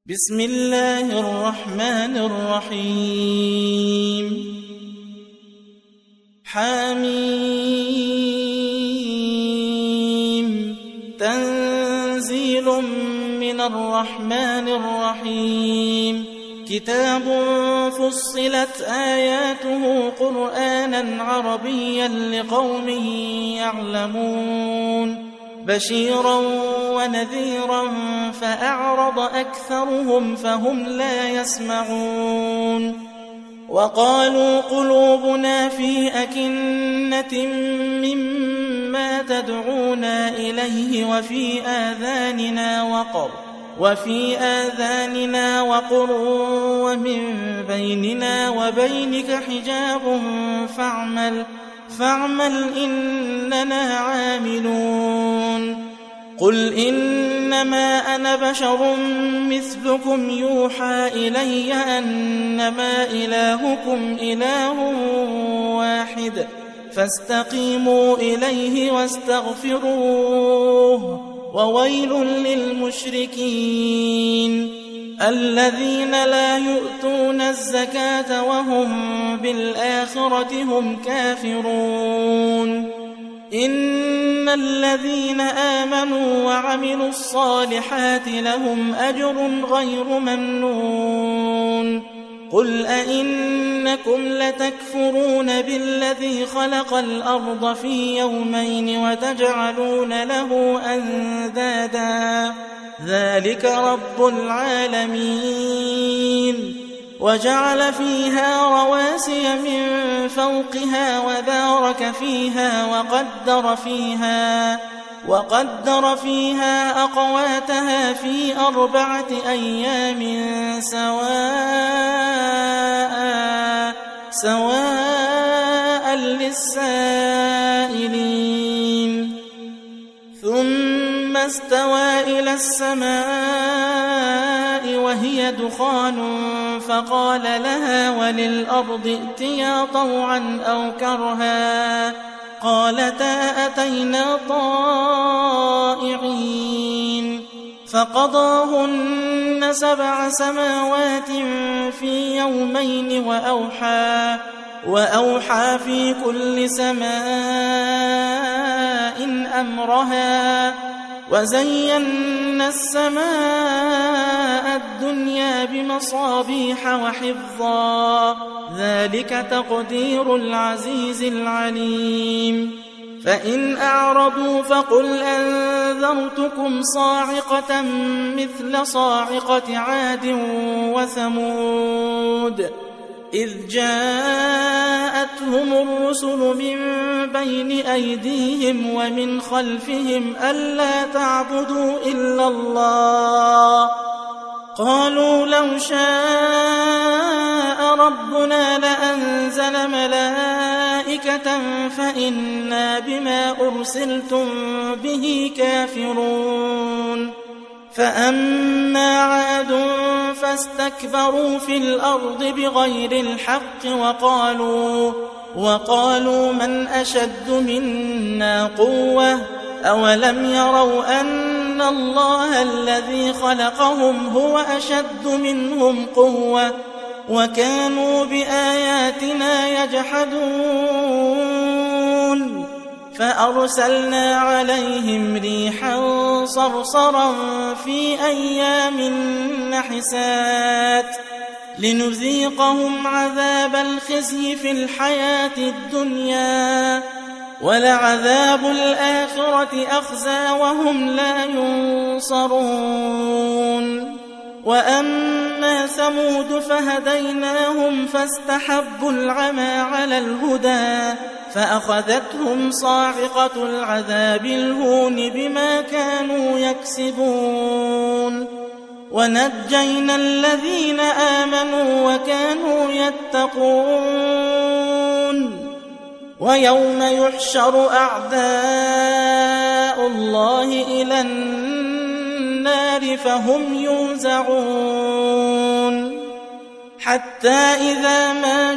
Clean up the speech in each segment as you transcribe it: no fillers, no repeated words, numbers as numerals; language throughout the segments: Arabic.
بسم الله الرحمن الرحيم حميم تنزيل من الرحمن الرحيم كتاب فصلت آياته قرآنا عربيا لقوم يعلمون بشيرا ونذيرا فأعرض أكثرهم فهم لا يسمعون وقالوا قلوبنا في أكنة مما تدعونا إليه وفي آذاننا وقر ومن بيننا وبينك حجاب فاعمل إننا عاملون قل إنما أنا بشر مثلكم يوحى إلي أنما إلهكم إله واحد فاستقيموا إليه واستغفروه وويل للمشركين الذين لا يؤتون الزكاة وهم بالآخرة هم كافرون إن الذين آمنوا وعملوا الصالحات لهم أجر غير ممنون قل أئنكم لتكفرون بالذي خلق الأرض في يومين وتجعلون له أندادا ذلك رب العالمين وجعل فيها رواسي من فوقها وبارك فيها وقدر فيها أقواتها في 4 أيام سواء للسائلين ثم استوى إلى السماء وهي دخان فقال لها وللأرض ائتيا طوعا أو كرها قالتا أتينا طائعين فقضاهن 7 سماوات في يومين وأوحى في كل سماء أمرها وزينا السماء الدنيا بمصابيح وحفظا ذلك تقدير العزيز العليم فإن أعرضوا فقل أنذرتكم صاعقة مثل صاعقة عاد وثمود إذ جاءتهم الرسل من بين أيديهم ومن خلفهم ألا تعبدوا إلا الله قالوا لو شاء ربنا لأنزل ملائكة فإنا بما أرسلتم به كافرون فأما عاد فاستكبروا في الأرض بغير الحق وقالوا من أشد منا قوة أولم يروا أن الله الذي خلقهم هو أشد منهم قوة وكانوا بآياتنا يجحدون فأرسلنا عليهم ريحا صرصرا في أيام نحسات لنذيقهم عذاب الخزي في الحياة الدنيا ولعذاب الآخرة أخزى وهم لا ينصرون وأما ثمود فهديناهم فاستحبوا العمى على الهدى فأخذتهم صاعقة العذاب الهون بما كانوا يكسبون ونجينا الذين آمنوا وكانوا يتقون ويوم يحشر أعداء الله إلى النار فهم يوزعون حتى إذا ما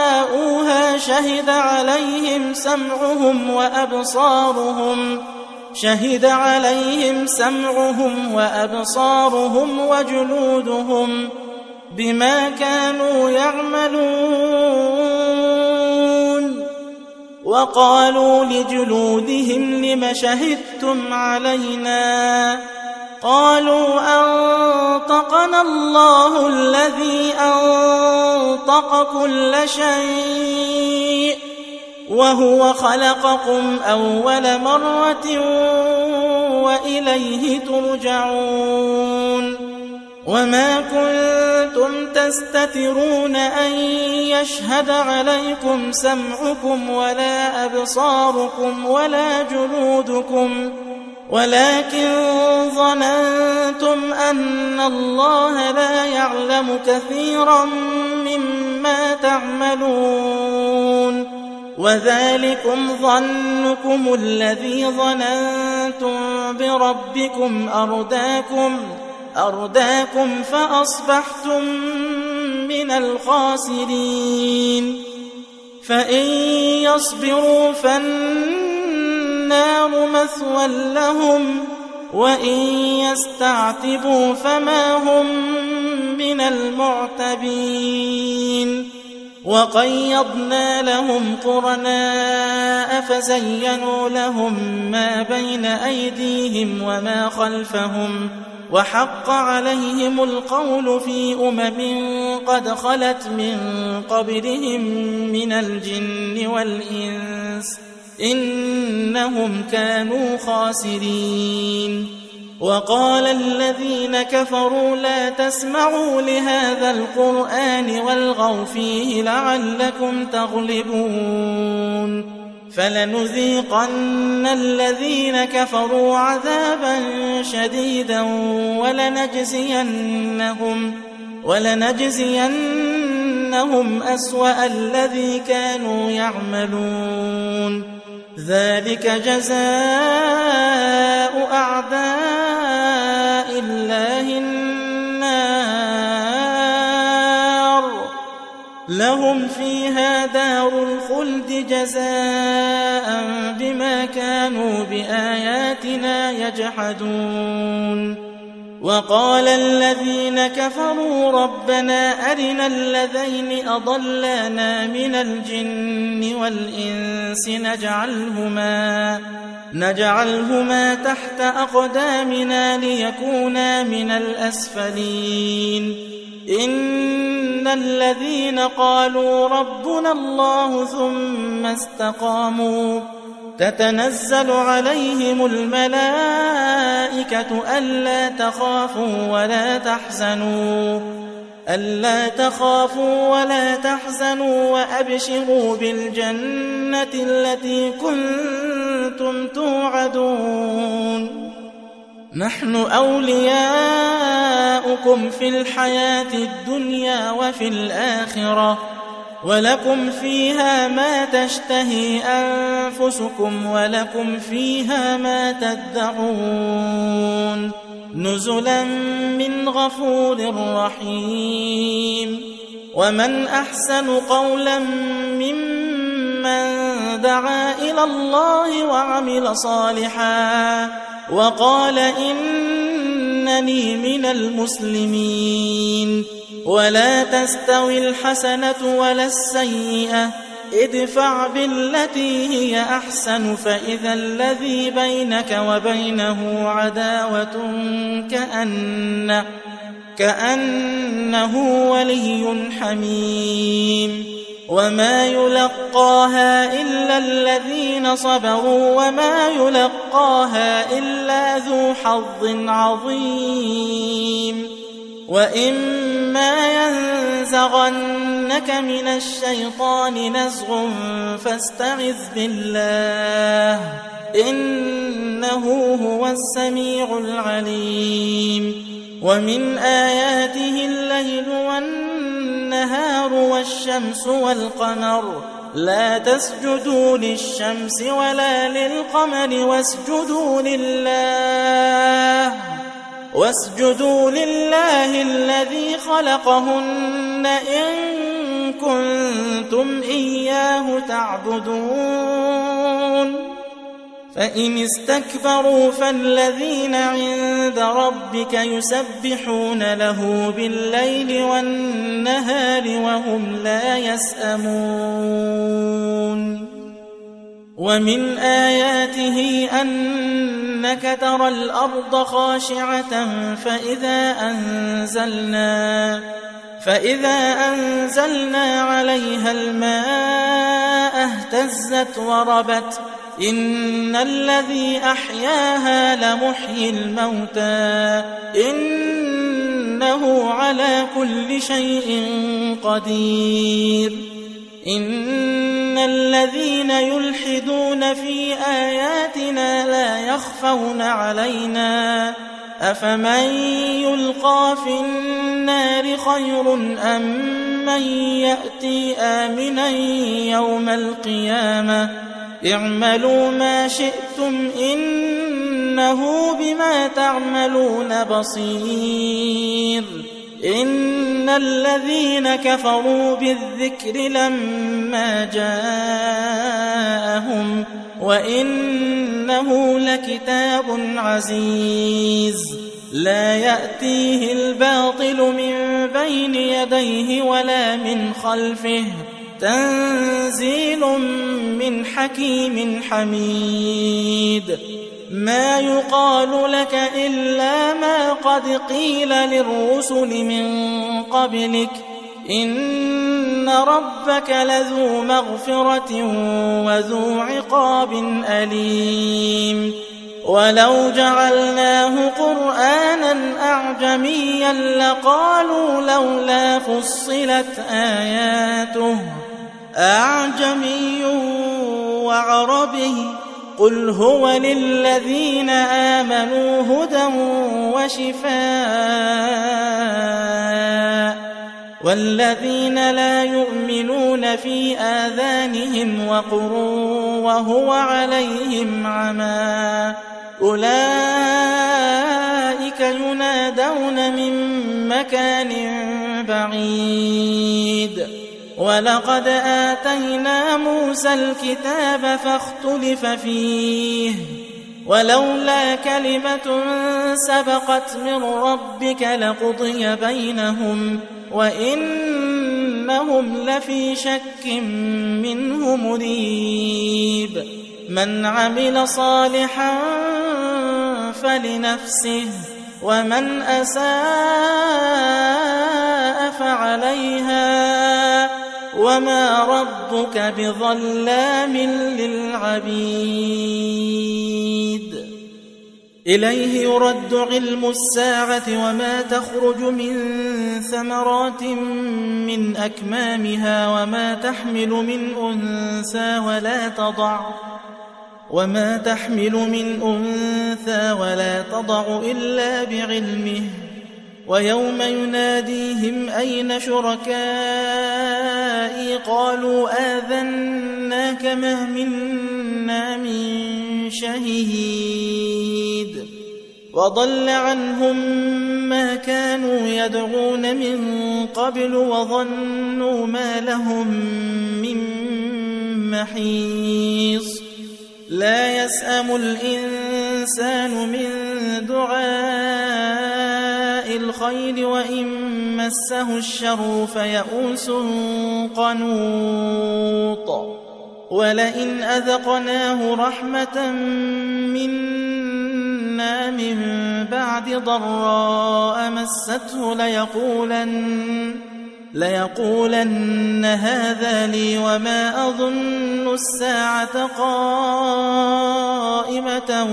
جاءوها شهد عليهم سمعهم شهد عليهم سمعهم وأبصارهم وجلودهم بما كانوا يعملون وقالوا لجلودهم لم شهدتم علينا قالوا أنطقنا الله الذي أنطق كل شيء وهو خلقكم أول مرة وإليه ترجعون وما كنتم تستترون أن يشهد عليكم سمعكم ولا أبصاركم ولا جلودكم ولكن ظننتم أن الله لا يعلم كثيرا مما تعملون وذلكم ظنكم الذي ظننتم بربكم أرداكم فأصبحتم من الخاسرين فإن يصبروا فالنار مثوى لهم وإن يستعتبوا فما هم من المعتبين وقيضنا لهم قرناء فزينوا لهم ما بين أيديهم وما خلفهم وحق عليهم القول في قد خلت من قبلهم من الجن والإنس إنهم كانوا خاسرين وقال الذين كفروا لا تسمعوا لهذا القرآن والغوا فيه لعلكم تغلبون فلنذيقن الذين كفروا عذابا شديدا ولنجزينهم أسوأ الذي كانوا يعملون ذلك جزاء أعداء الله النار لهم فيها دار الخلد جزاء بما كانوا بآياتنا يجحدون وقال الذين كفروا ربنا أرنا الذين أضلانا من الجن والإنس نجعلهما تحت أقدامنا ليكونا من الأسفلين إن الذين قالوا ربنا الله ثم استقاموا تتنزل عليهم الملائكة ألا تخافوا ولا تحزنوا وأبشروا بالجنة التي كنتم توعدون نحن أولياؤكم في الحياة الدنيا وفي الآخرة ولكم فيها ما تشتهي أنفسكم ولكم فيها ما تدعون نزلا من غفور رحيم ومن أحسن قولا ممن دعا إلى الله وعمل صالحا وقال إنني من المسلمين ولا تستوي الحسنة ولا السيئة ادفع بالتي هي أحسن فإذا الذي بينك وبينه عداوة كأنه ولي حميم وما يلقاها إلا الذين صبروا وما يلقاها إلا ذو حظ عظيم وإما ينزغنك من الشيطان نزغ فاستعذ بالله إنه هو السميع العليم ومن آياته الليل والنهار والشمس والقمر لا تسجدوا للشمس ولا للقمر واسجدوا لله الذي خلقهن إن كنتم إياه تعبدون فإن استكبروا فالذين عند ربك يسبحون له بالليل والنهار وهم لا يسأمون ومن آياته أنك ترى الأرض خاشعة فإذا أنزلنا عليها الماء اهتزت وربت إن الذي أحياها لمحيي الموتى إنه على كل شيء قدير إن الذين يلحدون في آياتنا لا يخفون علينا أفمن يلقى في النار خير أم من يأتي آمنا يوم القيامة اعملوا ما شئتم إنه بما تعملون بصير إن الذين كفروا بالذكر لما جاءهم وإنه لكتاب عزيز لا يأتيه الباطل من بين يديه ولا من خلفه تنزيل من حكيم حميد ما يقال لك إلا ما قد قيل للرسل من قبلك إن ربك لذو مغفرة وذو عقاب أليم ولو جعلناه قرآنا أعجميا لقالوا لولا فصلت آياته أعجمي وعربي قل هو للذين آمنوا هدى وشفاء والذين لا يؤمنون في آذانهم وقر وهو عليهم عمى أولئك ينادون من مكان بعيد ولقد آتينا موسى الكتاب فاختلف فيه ولولا كلمة سبقت من ربك لقضي بينهم وإنهم لفي شك منه مريب من عمل صالحا فلنفسه ومن أساء فعليها وما ربك بظلام للعبيد إليه يرد علم الساعة وما تخرج من ثمرات من أكمامها وما تحمل من أنثى ولا تضع إلا بعلمه ويوم يناديهم أين شركائي قالوا آذناك ما منا من شهيد وضل عنهم ما كانوا يدعون من قبل وظنوا ما لهم من محيص لا يسأم الإنسان من دعاء الخير وإن مسه الشر فيئوس قنوط ولئن أذقناه رحمة منا من بعد ضراء مسته ليقولن هذا لي وما أظن الساعة قائمة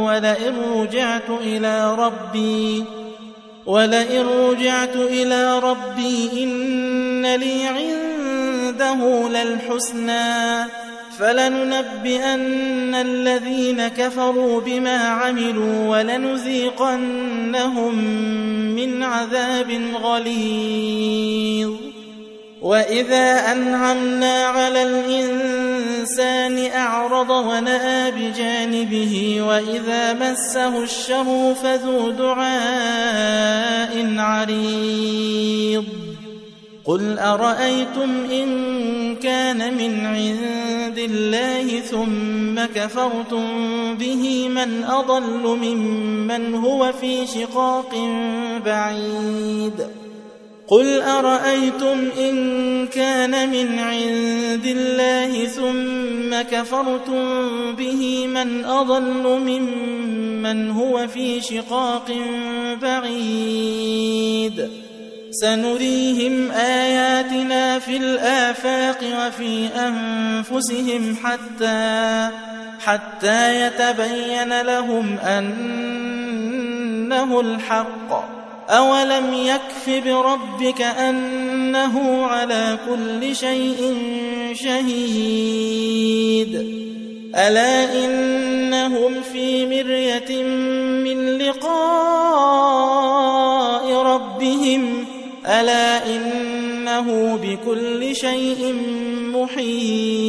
ولئن رجعت إلى ربي إن لي عنده للحسنى فلننبئن الذين كفروا بما عملوا ولنذيقنهم من عذاب غليظ وإذا أنعمنا على الإنسان أعرض ونأى بجانبه وإذا مسه الشر فذو دعاء عريض قل أرأيتم إن كان من عند الله ثم كفرتم به من أضل ممن هو في شقاق بعيد قل أرأيتم إن كان من عند الله ثم كفرتم به من أضل ممن هو في شقاق بعيد سنريهم آياتنا في الآفاق وفي أنفسهم حتى يتبين لهم أنه الحق أولم يكف بربك أنه على كل شيء شهيد ألا إنهم في مرية من لقاء ربهم ألا إنه بكل شيء محيط